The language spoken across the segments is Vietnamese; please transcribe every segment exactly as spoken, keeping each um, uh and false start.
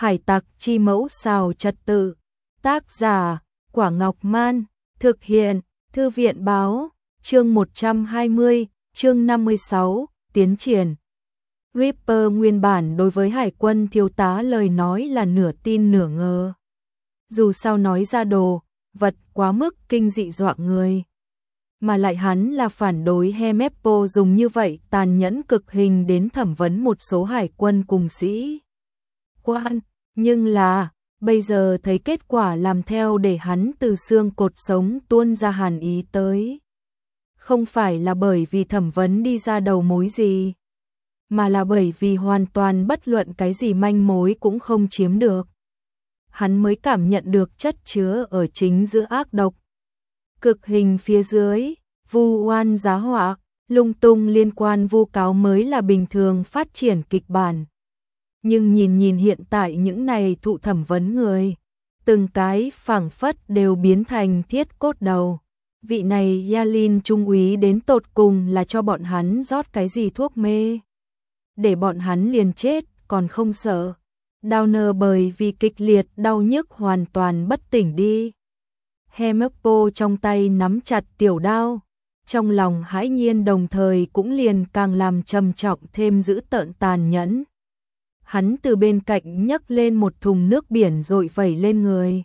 Hải tặc chi mẫu xào trật tự. Tác giả, Quả Ngọc Man. Thực hiện, Thư viện báo. Chương một trăm hai mươi, chương năm mươi sáu, tiến triển. Ripper nguyên bản đối với hải quân thiếu tá lời nói là nửa tin nửa ngờ. Dù sao nói ra đồ, vật quá mức kinh dị dọa người. Mà lại hắn là phản đối Hemeppo dùng như vậy tàn nhẫn cực hình đến thẩm vấn một số hải quân cùng sĩ quan. Nhưng là, bây giờ thấy kết quả làm theo để hắn từ xương cột sống tuôn ra hàn ý tới. Không phải là bởi vì thẩm vấn đi ra đầu mối gì, mà là bởi vì hoàn toàn bất luận cái gì manh mối cũng không chiếm được. Hắn mới cảm nhận được chất chứa ở chính giữa ác độc. Cực hình phía dưới, vu oan giá họa, lung tung liên quan vu cáo mới là bình thường phát triển kịch bản. Nhưng nhìn nhìn hiện tại những này thụ thẩm vấn người, từng cái phảng phất đều biến thành thiết cốt đầu. Vị này Yalin trung úy đến tột cùng là cho bọn hắn rót cái gì thuốc mê, để bọn hắn liền chết còn không sợ. Downer bởi vì kịch liệt đau nhức hoàn toàn bất tỉnh đi. Hemeppo trong tay nắm chặt tiểu đao, trong lòng hãi nhiên đồng thời cũng liền càng làm trầm trọng thêm dữ tợn tàn nhẫn. Hắn từ bên cạnh nhấc lên một thùng nước biển rồi vẩy lên người.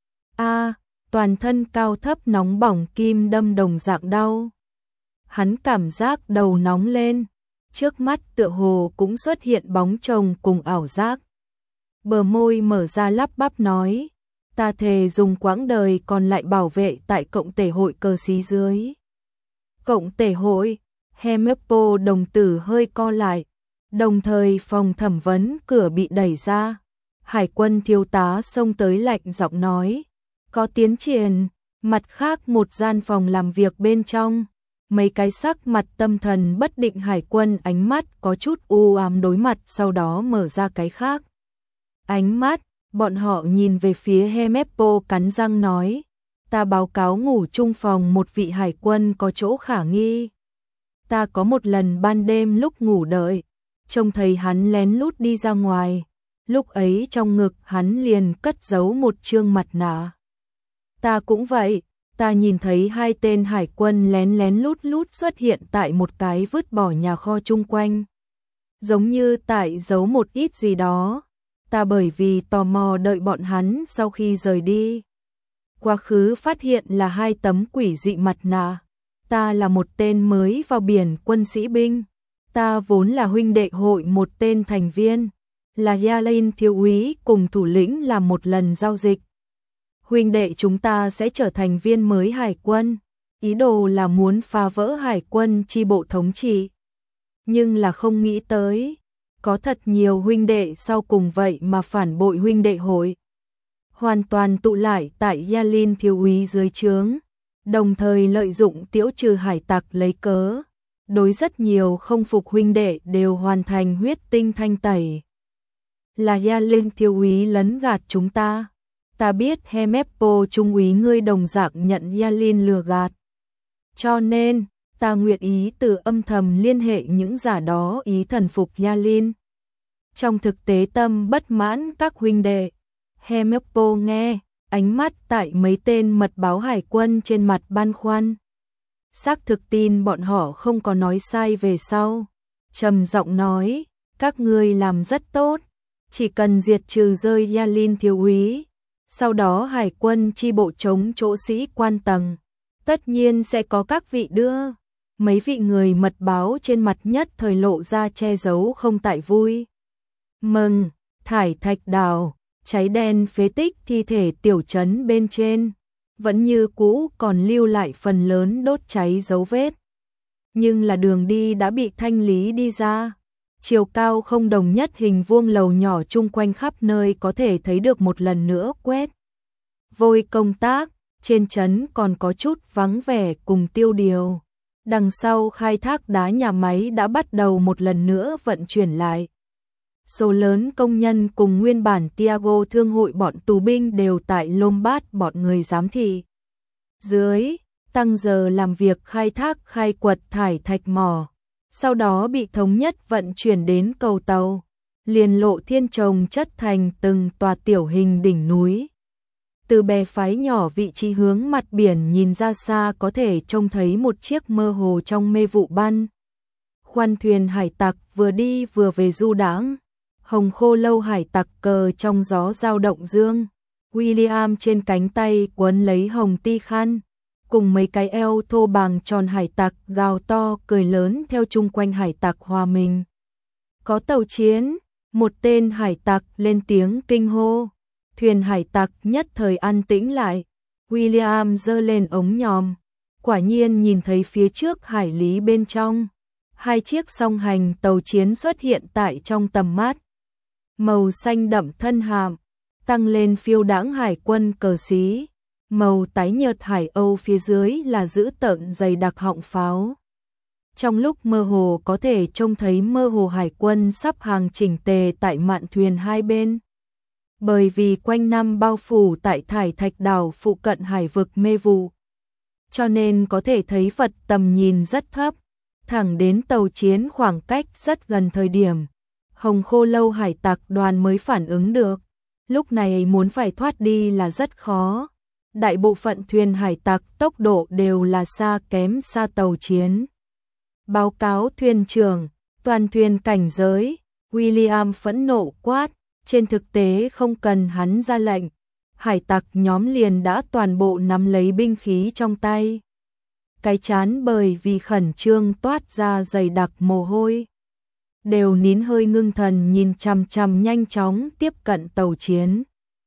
A, toàn thân cao thấp nóng bỏng kim đâm đồng dạng đau. Hắn cảm giác đầu nóng lên, trước mắt tựa hồ cũng xuất hiện bóng chồng cùng ảo giác. Bờ môi mở ra lắp bắp nói, ta thề dùng quãng đời còn lại bảo vệ tại cộng tể hội cờ xí dưới. Cộng tể hội, Hemeppo đồng tử hơi co lại, đồng thời phòng thẩm vấn cửa bị đẩy ra. Hải quân thiếu tá xông tới lạnh giọng nói, có tiến triển. Mặt khác một gian phòng làm việc bên trong, mấy cái sắc mặt tâm thần bất định hải quân ánh mắt có chút u ám đối mặt, sau đó mở ra cái khác ánh mắt, bọn họ nhìn về phía Hemeppo cắn răng nói, ta báo cáo ngủ chung phòng một vị hải quân có chỗ khả nghi. Ta có một lần ban đêm lúc ngủ đợi, trông thấy hắn lén lút đi ra ngoài, lúc ấy trong ngực hắn liền cất giấu một trương mặt nạ. Ta cũng vậy, ta nhìn thấy hai tên hải quân lén lén lút lút xuất hiện tại một cái vứt bỏ nhà kho chung quanh. Giống như tại giấu một ít gì đó. Ta bởi vì tò mò đợi bọn hắn sau khi rời đi. Quá khứ phát hiện là hai tấm quỷ dị mặt nạ. Ta là một tên mới vào biển quân sĩ binh. Ta vốn là huynh đệ hội một tên thành viên. Là Yalin thiếu úy cùng thủ lĩnh làm một lần giao dịch. Huynh đệ chúng ta sẽ trở thành viên mới hải quân. Ý đồ là muốn phá vỡ hải quân chi bộ thống trị. Nhưng là không nghĩ tới. Có thật nhiều huynh đệ sau cùng vậy mà phản bội huynh đệ hội. Hoàn toàn tụ lại tại Yalin thiếu úy dưới trướng. Đồng thời lợi dụng tiễu trừ hải tặc lấy cớ. Đối rất nhiều không phục huynh đệ đều hoàn thành huyết tinh thanh tẩy. Là Yalin thiếu úy lấn gạt chúng ta. Ta biết Hemeppo trung úy ngươi đồng dạng nhận Yalin lừa gạt. Cho nên, ta nguyện ý từ âm thầm liên hệ những giả đó ý thần phục Yalin. Trong thực tế tâm bất mãn các huynh đệ. Hemeppo nghe, ánh mắt tại mấy tên mật báo hải quân trên mặt băn khoăn. Xác thực tin bọn họ không có nói sai về sau. Trầm giọng nói, các ngươi làm rất tốt. Chỉ cần diệt trừ rơi Yalin thiếu úy. Sau đó hải quân chi bộ chống chỗ sĩ quan tầng. Tất nhiên sẽ có các vị đưa. Mấy vị người mật báo trên mặt nhất thời lộ ra che giấu không tại vui. Mừng, thải thạch đào, cháy đen phế tích thi thể tiểu trấn bên trên. Vẫn như cũ còn lưu lại phần lớn đốt cháy dấu vết. Nhưng là đường đi đã bị thanh lý đi ra. Chiều cao không đồng nhất hình vuông lầu nhỏ chung quanh khắp nơi có thể thấy được một lần nữa quét. Vôi công tác, trên trấn còn có chút vắng vẻ cùng tiêu điều. Đằng sau khai thác đá nhà máy đã bắt đầu một lần nữa vận chuyển lại. Số lớn công nhân cùng nguyên bản Tiago thương hội bọn tù binh đều tại Lombard bọn người giám thị. Dưới, tăng giờ làm việc khai thác khai quật thải thạch mỏ. Sau đó bị thống nhất vận chuyển đến cầu tàu. liền lộ thiên trồng chất thành từng tòa tiểu hình đỉnh núi. Từ bè phái nhỏ vị trí hướng mặt biển nhìn ra xa có thể trông thấy một chiếc mơ hồ trong mê vụ ban. Khoan thuyền hải tặc vừa đi vừa về du đãng. Hồng khô lâu hải tặc cờ trong gió dao động dương. William trên cánh tay quấn lấy hồng ti khăn, cùng mấy cái eo thô bằng tròn hải tặc gào to cười lớn theo chung quanh hải tặc hòa mình. Có tàu chiến, một tên hải tặc lên tiếng kinh hô. Thuyền hải tặc nhất thời an tĩnh lại. William giơ lên ống nhòm, quả nhiên nhìn thấy phía trước hải lý bên trong. Hai chiếc song hành tàu chiến xuất hiện tại trong tầm mắt. Màu xanh đậm thân hạm, tăng lên phiêu đãng hải quân cờ xí. Màu tái nhợt hải âu phía dưới là giữ tợn dày đặc họng pháo. Trong lúc mơ hồ có thể trông thấy mơ hồ hải quân sắp hàng chỉnh tề tại mạn thuyền hai bên. Bởi vì quanh năm bao phủ tại thải thạch đảo phụ cận hải vực mê vụ, cho nên có thể thấy vật tầm nhìn rất thấp, thẳng đến tàu chiến khoảng cách rất gần thời điểm. Hồng khô lâu hải tặc đoàn mới phản ứng được, lúc này muốn phải thoát đi là rất khó. Đại bộ phận thuyền hải tặc tốc độ đều là xa kém xa tàu chiến. Báo cáo thuyền trưởng, toàn thuyền cảnh giới. William phẫn nộ quát, trên thực tế không cần hắn ra lệnh, hải tặc nhóm liền đã toàn bộ nắm lấy binh khí trong tay. Cái chán bởi vì khẩn trương toát ra dày đặc mồ hôi, đều nín hơi ngưng thần nhìn chằm chằm nhanh chóng tiếp cận tàu chiến.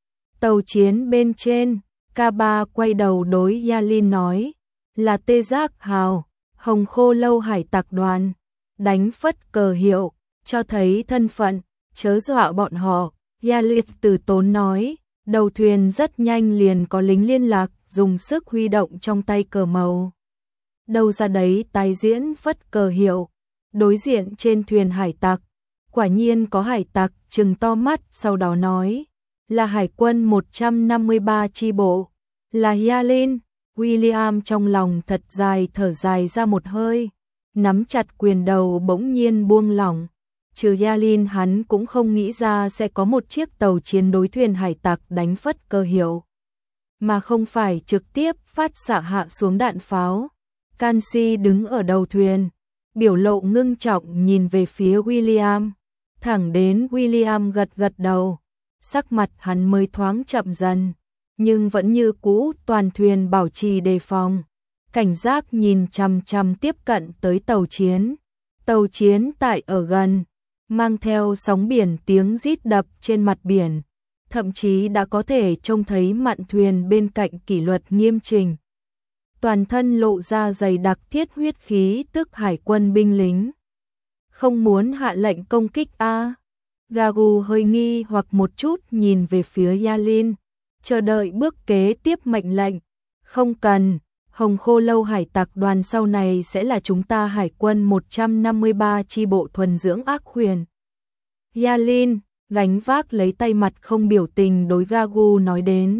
Tàu chiến bên trên, K ba quay đầu đối Yalin nói, là Tê Giác Hào, Hồng khô lâu hải tặc đoàn, đánh phất cờ hiệu, cho thấy thân phận, chớ dọa bọn họ. Yalin từ tốn nói, đầu thuyền rất nhanh liền có lính liên lạc, dùng sức huy động trong tay cờ màu. Đâu ra đấy tái diễn phất cờ hiệu, đối diện trên thuyền hải tặc, quả nhiên có hải tặc trừng to mắt, sau đó nói, là hải quân một trăm năm mươi ba chi bộ, là Yalin. William trong lòng thật dài thở dài ra một hơi, nắm chặt quyền đầu bỗng nhiên buông lỏng. Trừ Yalin hắn cũng không nghĩ ra sẽ có một chiếc tàu chiến đối thuyền hải tặc đánh phất cờ hiệu, mà không phải trực tiếp phát xạ hạ xuống đạn pháo. Cansi đứng ở đầu thuyền, biểu lộ ngưng trọng nhìn về phía William, thẳng đến William gật gật đầu, sắc mặt hắn mới thoáng chậm dần, nhưng vẫn như cũ toàn thuyền bảo trì đề phòng, cảnh giác nhìn chằm chằm tiếp cận tới tàu chiến. Tàu chiến tại ở gần, mang theo sóng biển tiếng rít đập trên mặt biển, thậm chí đã có thể trông thấy mạn thuyền bên cạnh kỷ luật nghiêm chỉnh. Toàn thân lộ ra dày đặc thiết huyết khí tức hải quân binh lính. Không muốn hạ lệnh công kích a? Gagu hơi nghi hoặc một chút nhìn về phía Yalin, chờ đợi bước kế tiếp mệnh lệnh. Không cần, Hồng khô lâu hải tặc đoàn sau này sẽ là chúng ta hải quân một trăm năm mươi ba chi bộ thuần dưỡng ác huyền. Yalin gánh vác lấy tay mặt không biểu tình đối Gagu nói đến.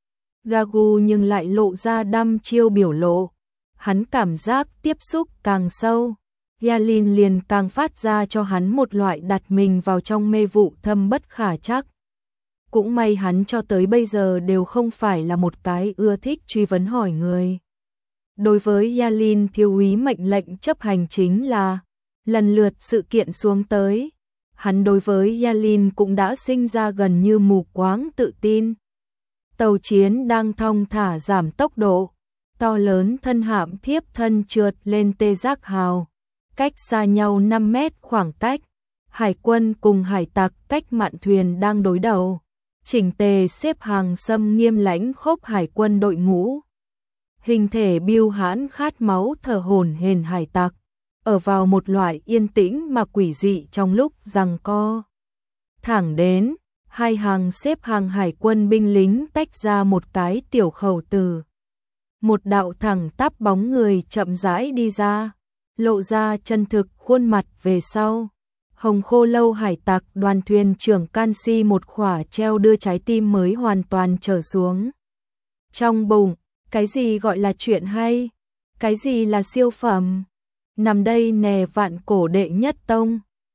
Gagu nhưng lại lộ ra đăm chiêu biểu lộ, hắn cảm giác tiếp xúc càng sâu, Yalin liền càng phát ra cho hắn một loại đặt mình vào trong mê vụ thâm bất khả trắc. Cũng may hắn cho tới bây giờ đều không phải là một cái ưa thích truy vấn hỏi người. Đối với Yalin thiếu úy mệnh lệnh chấp hành chính là lần lượt sự kiện xuống tới. Hắn đối với Yalin cũng đã sinh ra gần như mù quáng tự tin. Tàu chiến đang thong thả giảm tốc độ, to lớn thân hạm thiếp thân trượt lên Tê Giác Hào, cách xa nhau năm mét khoảng cách. Hải quân cùng hải tặc cách mạn thuyền đang đối đầu, chỉnh tề xếp hàng xâm nghiêm lãnh khốc hải quân đội ngũ. Hình thể biêu hãn khát máu thở hổn hển hải tặc, ở vào một loại yên tĩnh mà quỷ dị trong lúc giằng co. Thẳng đến, hai hàng xếp hàng hải quân binh lính tách ra một cái tiểu khẩu từ. Một đạo thẳng tắp bóng người chậm rãi đi ra, lộ ra chân thực khuôn mặt về sau. Hồng khô lâu hải tặc đoàn thuyền trưởng Cansi một khỏa treo đưa trái tim mới hoàn toàn trở xuống. Trong bụng, cái gì gọi là chuyện hay? Cái gì là siêu phẩm? Nằm đây nè vạn cổ đệ nhất tông,